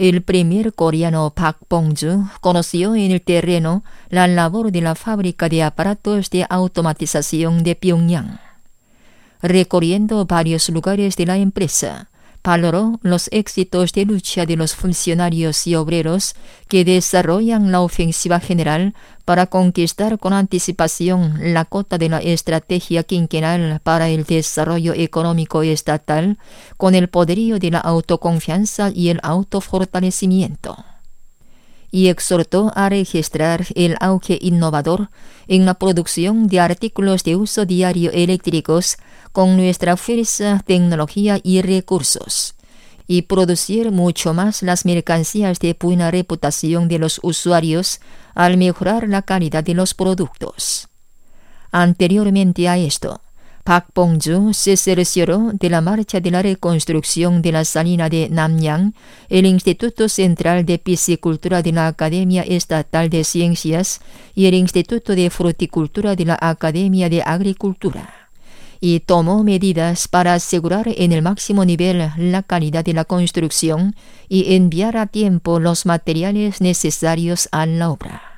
el primer coreano Park Bong-ju conoció en el terreno la labor de la fábrica de aparatos de automatización de Pyongyang. Recorriendo varios lugares de la empresa, valoró los éxitos de lucha de los funcionarios y obreros que desarrollan la ofensiva general para conquistar con anticipación la cota de la estrategia quinquenal para el desarrollo económico estatal con el poderío de la autoconfianza y el autofortalecimiento. Y exhortó a registrar el auge innovador en la producción de artículos de uso diario eléctricos con nuestra fuerza, tecnología y recursos, y producir mucho más las mercancías de buena reputación de los usuarios al mejorar la calidad de los productos. Anteriormente a esto, Park Bong-ju se cercioró de la marcha de la reconstrucción de la salina de Namyang, el Instituto Central de Piscicultura de la Academia Estatal de Ciencias y el Instituto de Fruticultura de la Academia de Agricultura, y tomó medidas para asegurar en el máximo nivel la calidad de la construcción y enviar a tiempo los materiales necesarios a la obra.